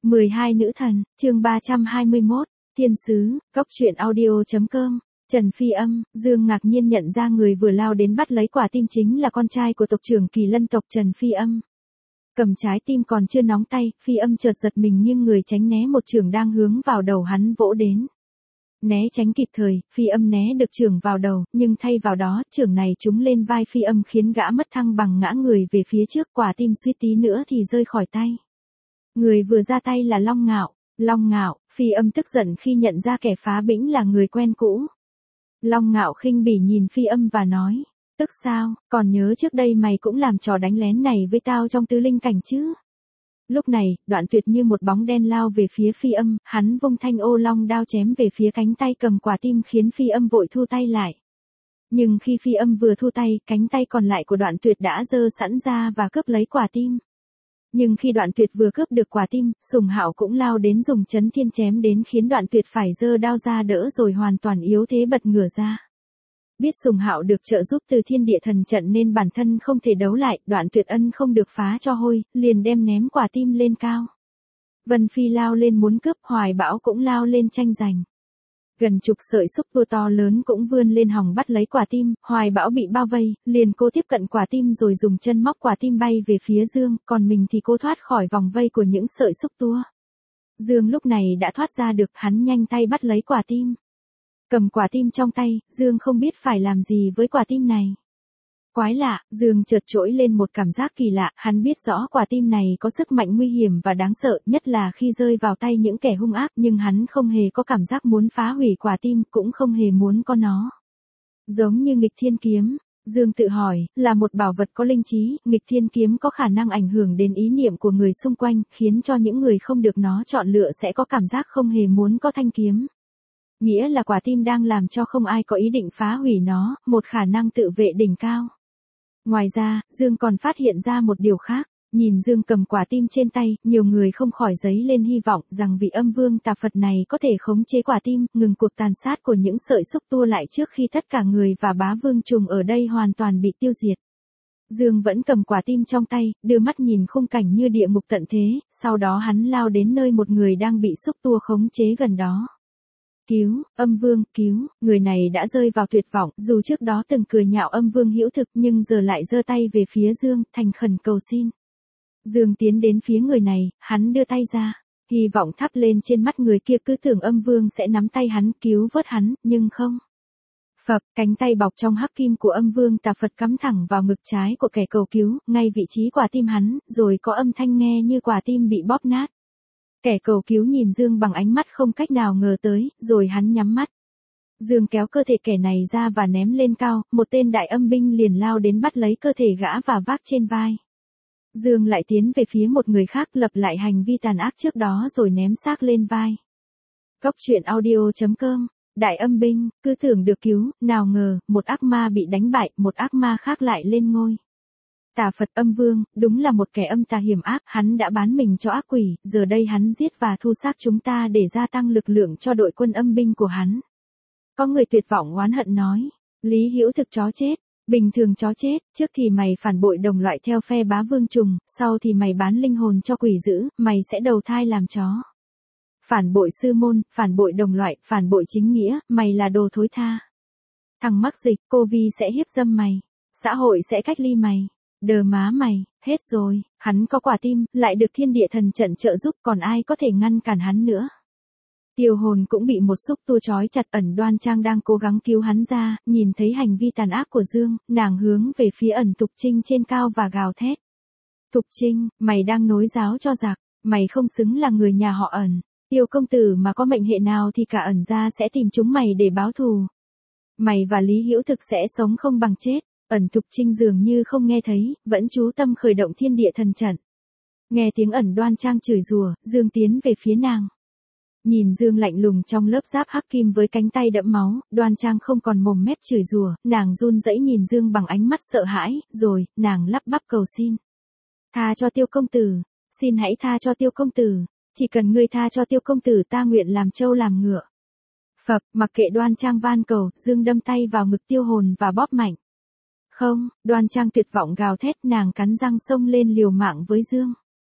12 nữ thần, chương 321, thiên sứ, góc truyện audio.com. Trần Phi Âm, Dương ngạc nhiên nhận ra người vừa lao đến bắt lấy quả tim chính là con trai của tộc trưởng Kỳ Lân tộc Trần Phi Âm. Cầm trái tim còn chưa nóng tay, Phi Âm chợt giật mình nghiêng người tránh né một chưởng đang hướng vào đầu hắn vỗ đến. Né tránh kịp thời, Phi Âm né được chưởng vào đầu, nhưng thay vào đó, chưởng này trúng lên vai Phi Âm khiến gã mất thăng bằng ngã người về phía trước, quả tim suýt tí nữa thì rơi khỏi tay. Người vừa ra tay là Long Ngạo. Long Ngạo, Phi Âm tức giận khi nhận ra kẻ phá bĩnh là người quen cũ. Long Ngạo khinh bỉ nhìn Phi Âm và nói, tức sao, còn nhớ trước đây mày cũng làm trò đánh lén này với tao trong tứ linh cảnh chứ? Lúc này, Đoạn Tuyệt như một bóng đen lao về phía Phi Âm, hắn vung thanh ô long đao chém về phía cánh tay cầm quả tim khiến Phi Âm vội thu tay lại. Nhưng khi Phi Âm vừa thu tay, cánh tay còn lại của Đoạn Tuyệt đã giơ sẵn ra và cướp lấy quả tim. Nhưng khi Đoạn Tuyệt vừa cướp được quả tim, Sùng Hạo cũng lao đến dùng chấn thiên chém đến khiến Đoạn Tuyệt phải giơ đao ra đỡ rồi hoàn toàn yếu thế bật ngửa ra. Biết Sùng Hạo được trợ giúp từ Thiên Địa Thần Trận nên bản thân không thể đấu lại, Đoạn Tuyệt ân không được phá cho hôi, liền đem ném quả tim lên cao. Vân Phi lao lên muốn cướp, Hoài Bão cũng lao lên tranh giành. Gần chục sợi xúc tua to lớn cũng vươn lên hòng bắt lấy quả tim, Hoài Bão bị bao vây, liền cố tiếp cận quả tim rồi dùng chân móc quả tim bay về phía Dương, còn mình thì cố thoát khỏi vòng vây của những sợi xúc tua. Dương lúc này đã thoát ra được, hắn nhanh tay bắt lấy quả tim. Cầm quả tim trong tay, Dương không biết phải làm gì với quả tim này. Quái lạ, Dương chợt trỗi lên một cảm giác kỳ lạ, hắn biết rõ quả tim này có sức mạnh nguy hiểm và đáng sợ, nhất là khi rơi vào tay những kẻ hung ác, nhưng hắn không hề có cảm giác muốn phá hủy quả tim, cũng không hề muốn có nó. Giống như nghịch thiên kiếm, Dương tự hỏi, là một bảo vật có linh trí, nghịch thiên kiếm có khả năng ảnh hưởng đến ý niệm của người xung quanh, khiến cho những người không được nó chọn lựa sẽ có cảm giác không hề muốn có thanh kiếm. Nghĩa là quả tim đang làm cho không ai có ý định phá hủy nó, một khả năng tự vệ đỉnh cao. Ngoài ra, Dương còn phát hiện ra một điều khác, nhìn Dương cầm quả tim trên tay, nhiều người không khỏi dấy lên hy vọng rằng vị Âm Vương Tà Phật này có thể khống chế quả tim, ngừng cuộc tàn sát của những sợi xúc tua lại trước khi tất cả người và bá vương trùng ở đây hoàn toàn bị tiêu diệt. Dương vẫn cầm quả tim trong tay, đưa mắt nhìn khung cảnh như địa ngục tận thế, sau đó hắn lao đến nơi một người đang bị xúc tua khống chế gần đó. Cứu, Âm Vương, cứu, người này đã rơi vào tuyệt vọng, dù trước đó từng cười nhạo Âm Vương hữu thực nhưng giờ lại giơ tay về phía Dương, thành khẩn cầu xin. Dương tiến đến phía người này, hắn đưa tay ra, hy vọng thắp lên trên mắt người kia, cứ tưởng Âm Vương sẽ nắm tay hắn cứu vớt hắn, nhưng không. Phập, cánh tay bọc trong hắc kim của Âm Vương Tà Phật cắm thẳng vào ngực trái của kẻ cầu cứu, ngay vị trí quả tim hắn, rồi có âm thanh nghe như quả tim bị bóp nát. Kẻ cầu cứu nhìn Dương bằng ánh mắt không cách nào ngờ tới, rồi hắn nhắm mắt. Dương kéo cơ thể kẻ này ra và ném lên cao, một tên đại âm binh liền lao đến bắt lấy cơ thể gã và vác trên vai. Dương lại tiến về phía một người khác lập lại hành vi tàn ác trước đó rồi ném xác lên vai. Góc truyện audio.com, đại âm binh, cứ tưởng được cứu, nào ngờ, một ác ma bị đánh bại, một ác ma khác lại lên ngôi. Tà Phật Âm Vương, đúng là một kẻ âm tà hiểm ác, hắn đã bán mình cho ác quỷ, giờ đây hắn giết và thu xác chúng ta để gia tăng lực lượng cho đội quân âm binh của hắn. Có người tuyệt vọng oán hận nói, Lý Hữu Thực chó chết, bình thường chó chết, trước thì mày phản bội đồng loại theo phe bá vương trùng, sau thì mày bán linh hồn cho quỷ dữ, mày sẽ đầu thai làm chó. Phản bội sư môn, phản bội đồng loại, phản bội chính nghĩa, mày là đồ thối tha. Thằng mắc dịch, Covid sẽ hiếp dâm mày, xã hội sẽ cách ly mày. Đờ má mày, hết rồi, hắn có quả tim, lại được Thiên Địa Thần Trận trợ giúp, còn ai có thể ngăn cản hắn nữa. Tiêu Hồn cũng bị một xúc tua trói chặt, Ẩn Đoan Trang đang cố gắng cứu hắn ra, nhìn thấy hành vi tàn ác của Dương, nàng hướng về phía Ẩn Thục Trinh trên cao và gào thét. Thục Trinh, mày đang nối giáo cho giặc, mày không xứng là người nhà họ Ẩn, Tiêu công tử mà có mệnh hệ nào thì cả Ẩn gia sẽ tìm chúng mày để báo thù. Mày và Lý Hữu Thực sẽ sống không bằng chết. Ẩn Thục Trinh dường như không nghe thấy, vẫn chú tâm khởi động Thiên Địa Thần Trận. Nghe tiếng Ẩn Đoan Trang chửi rủa, Dương tiến về phía nàng. Nhìn Dương lạnh lùng trong lớp giáp hắc kim với cánh tay đẫm máu, Đoan Trang không còn mồm mép chửi rủa, nàng run rẩy nhìn Dương bằng ánh mắt sợ hãi, rồi, nàng lắp bắp cầu xin. Tha cho Tiêu công tử, xin hãy tha cho Tiêu công tử, chỉ cần ngươi tha cho Tiêu công tử ta nguyện làm trâu làm ngựa. Phập, mặc kệ Đoan Trang van cầu, Dương đâm tay vào ngực Tiêu Hồn và bóp mạnh. Không, Đoan Trang tuyệt vọng gào thét, nàng cắn răng xông lên liều mạng với Dương.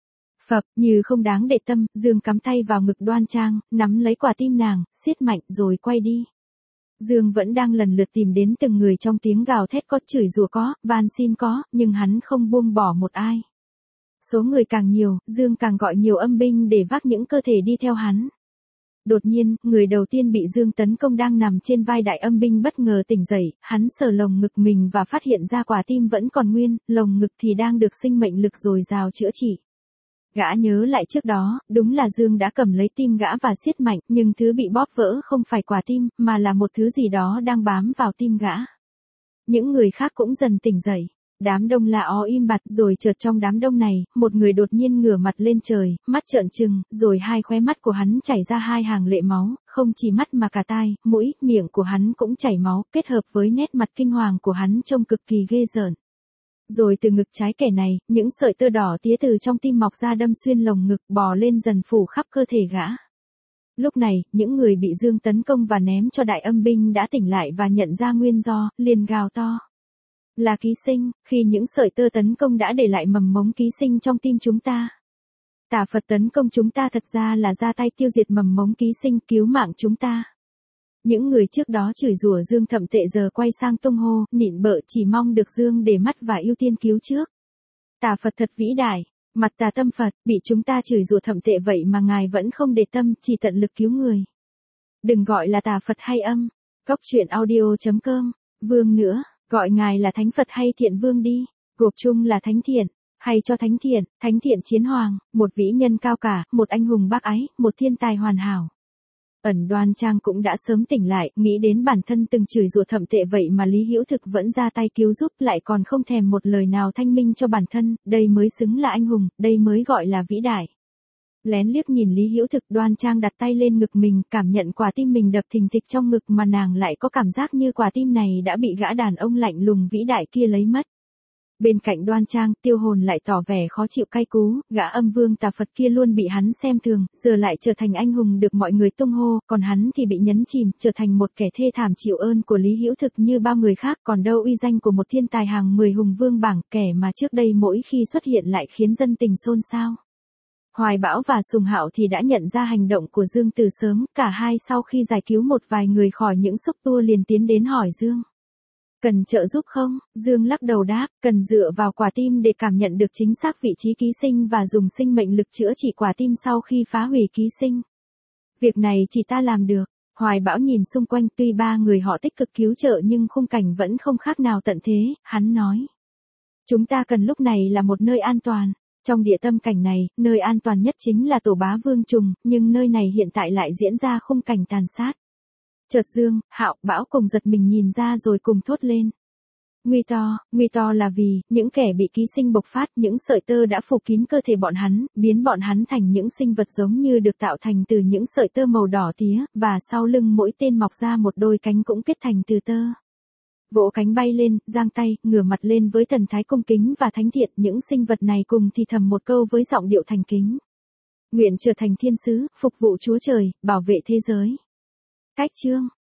Phập, như không đáng để tâm, Dương cắm tay vào ngực Đoan Trang, nắm lấy quả tim nàng, siết mạnh rồi quay đi. Dương vẫn đang lần lượt tìm đến từng người trong tiếng gào thét có, chửi rủa có, van xin có, nhưng hắn không buông bỏ một ai. Số người càng nhiều, Dương càng gọi nhiều âm binh để vác những cơ thể đi theo hắn. Đột nhiên, người đầu tiên bị Dương tấn công đang nằm trên vai đại âm binh bất ngờ tỉnh dậy, hắn sờ lồng ngực mình và phát hiện ra quả tim vẫn còn nguyên, lồng ngực thì đang được sinh mệnh lực dồi dào chữa trị. Gã nhớ lại trước đó, đúng là Dương đã cầm lấy tim gã và siết mạnh, nhưng thứ bị bóp vỡ không phải quả tim, mà là một thứ gì đó đang bám vào tim gã. Những người khác cũng dần tỉnh dậy. Đám đông la ó im bặt, rồi chợt trong đám đông này, một người đột nhiên ngửa mặt lên trời, mắt trợn trừng, rồi hai khóe mắt của hắn chảy ra hai hàng lệ máu, không chỉ mắt mà cả tai, mũi, miệng của hắn cũng chảy máu, kết hợp với nét mặt kinh hoàng của hắn trông cực kỳ ghê rợn. Rồi từ ngực trái kẻ này, những sợi tơ đỏ tía từ trong tim mọc ra đâm xuyên lồng ngực, bò lên dần phủ khắp cơ thể gã. Lúc này, những người bị Dương tấn công và ném cho đại âm binh đã tỉnh lại và nhận ra nguyên do, liền gào to. Là ký sinh, khi những sợi tơ tấn công đã để lại mầm mống ký sinh trong tim chúng ta. Tà Phật tấn công chúng ta thật ra là ra tay tiêu diệt mầm mống ký sinh, cứu mạng chúng ta. Những người trước đó chửi rủa Dương thậm tệ giờ quay sang tung hô, nịnh bợ chỉ mong được Dương để mắt và ưu tiên cứu trước. Tà Phật thật vĩ đại, mặt tà tâm Phật, bị chúng ta chửi rủa thậm tệ vậy mà ngài vẫn không để tâm, chỉ tận lực cứu người. Đừng gọi là tà Phật hay âm. Góc truyện audio.com. Vương nữa, gọi ngài là Thánh Phật hay Thiện Vương đi. Gộp chung là Thánh Thiện, hay cho Thánh Thiện Chiến Hoàng, một vĩ nhân cao cả, một anh hùng bác ái, một thiên tài hoàn hảo. Ẩn Đoan Trang cũng đã sớm tỉnh lại, nghĩ đến bản thân từng chửi rủa thậm tệ vậy mà Lý Hữu Thực vẫn ra tay cứu giúp, lại còn không thèm một lời nào thanh minh cho bản thân, đây mới xứng là anh hùng, đây mới gọi là vĩ đại. Lén liếc nhìn Lý Hữu Thực, Đoan Trang đặt tay lên ngực mình, cảm nhận quả tim mình đập thình thịch trong ngực mà nàng lại có cảm giác như quả tim này đã bị gã đàn ông lạnh lùng vĩ đại kia lấy mất. Bên cạnh Đoan Trang, Tiêu Hồn lại tỏ vẻ khó chịu cay cú, gã âm vương tà Phật kia luôn bị hắn xem thường, giờ lại trở thành anh hùng được mọi người tung hô, còn hắn thì bị nhấn chìm, trở thành một kẻ thê thảm chịu ơn của Lý Hữu Thực như bao người khác, còn đâu uy danh của một thiên tài hàng 10 hùng vương bảng, kẻ mà trước đây mỗi khi xuất hiện lại khiến dân tình xôn xao. Hoài Bão và Sùng Hạo thì đã nhận ra hành động của Dương từ sớm, cả hai sau khi giải cứu một vài người khỏi những xúc tua liền tiến đến hỏi Dương. Cần trợ giúp không? Dương lắc đầu đáp, cần dựa vào quả tim để cảm nhận được chính xác vị trí ký sinh và dùng sinh mệnh lực chữa trị quả tim sau khi phá hủy ký sinh. Việc này chỉ ta làm được. Hoài Bão nhìn xung quanh, tuy ba người họ tích cực cứu trợ nhưng khung cảnh vẫn không khác nào tận thế, hắn nói. Chúng ta cần lúc này là một nơi an toàn. Trong địa tâm cảnh này, nơi an toàn nhất chính là Tổ Bá Vương Trùng, nhưng nơi này hiện tại lại diễn ra khung cảnh tàn sát. Chợt Dương, Hạo, Bão cùng giật mình nhìn ra rồi cùng thốt lên. Nguy to là vì, những kẻ bị ký sinh bộc phát, những sợi tơ đã phủ kín cơ thể bọn hắn, biến bọn hắn thành những sinh vật giống như được tạo thành từ những sợi tơ màu đỏ tía, và sau lưng mỗi tên mọc ra một đôi cánh cũng kết thành từ tơ. Vỗ cánh bay lên, giang tay, ngửa mặt lên với thần thái cung kính và thánh thiện, những sinh vật này cùng thì thầm một câu với giọng điệu thành kính. Nguyện trở thành thiên sứ, phục vụ Chúa Trời, bảo vệ thế giới. Cách chương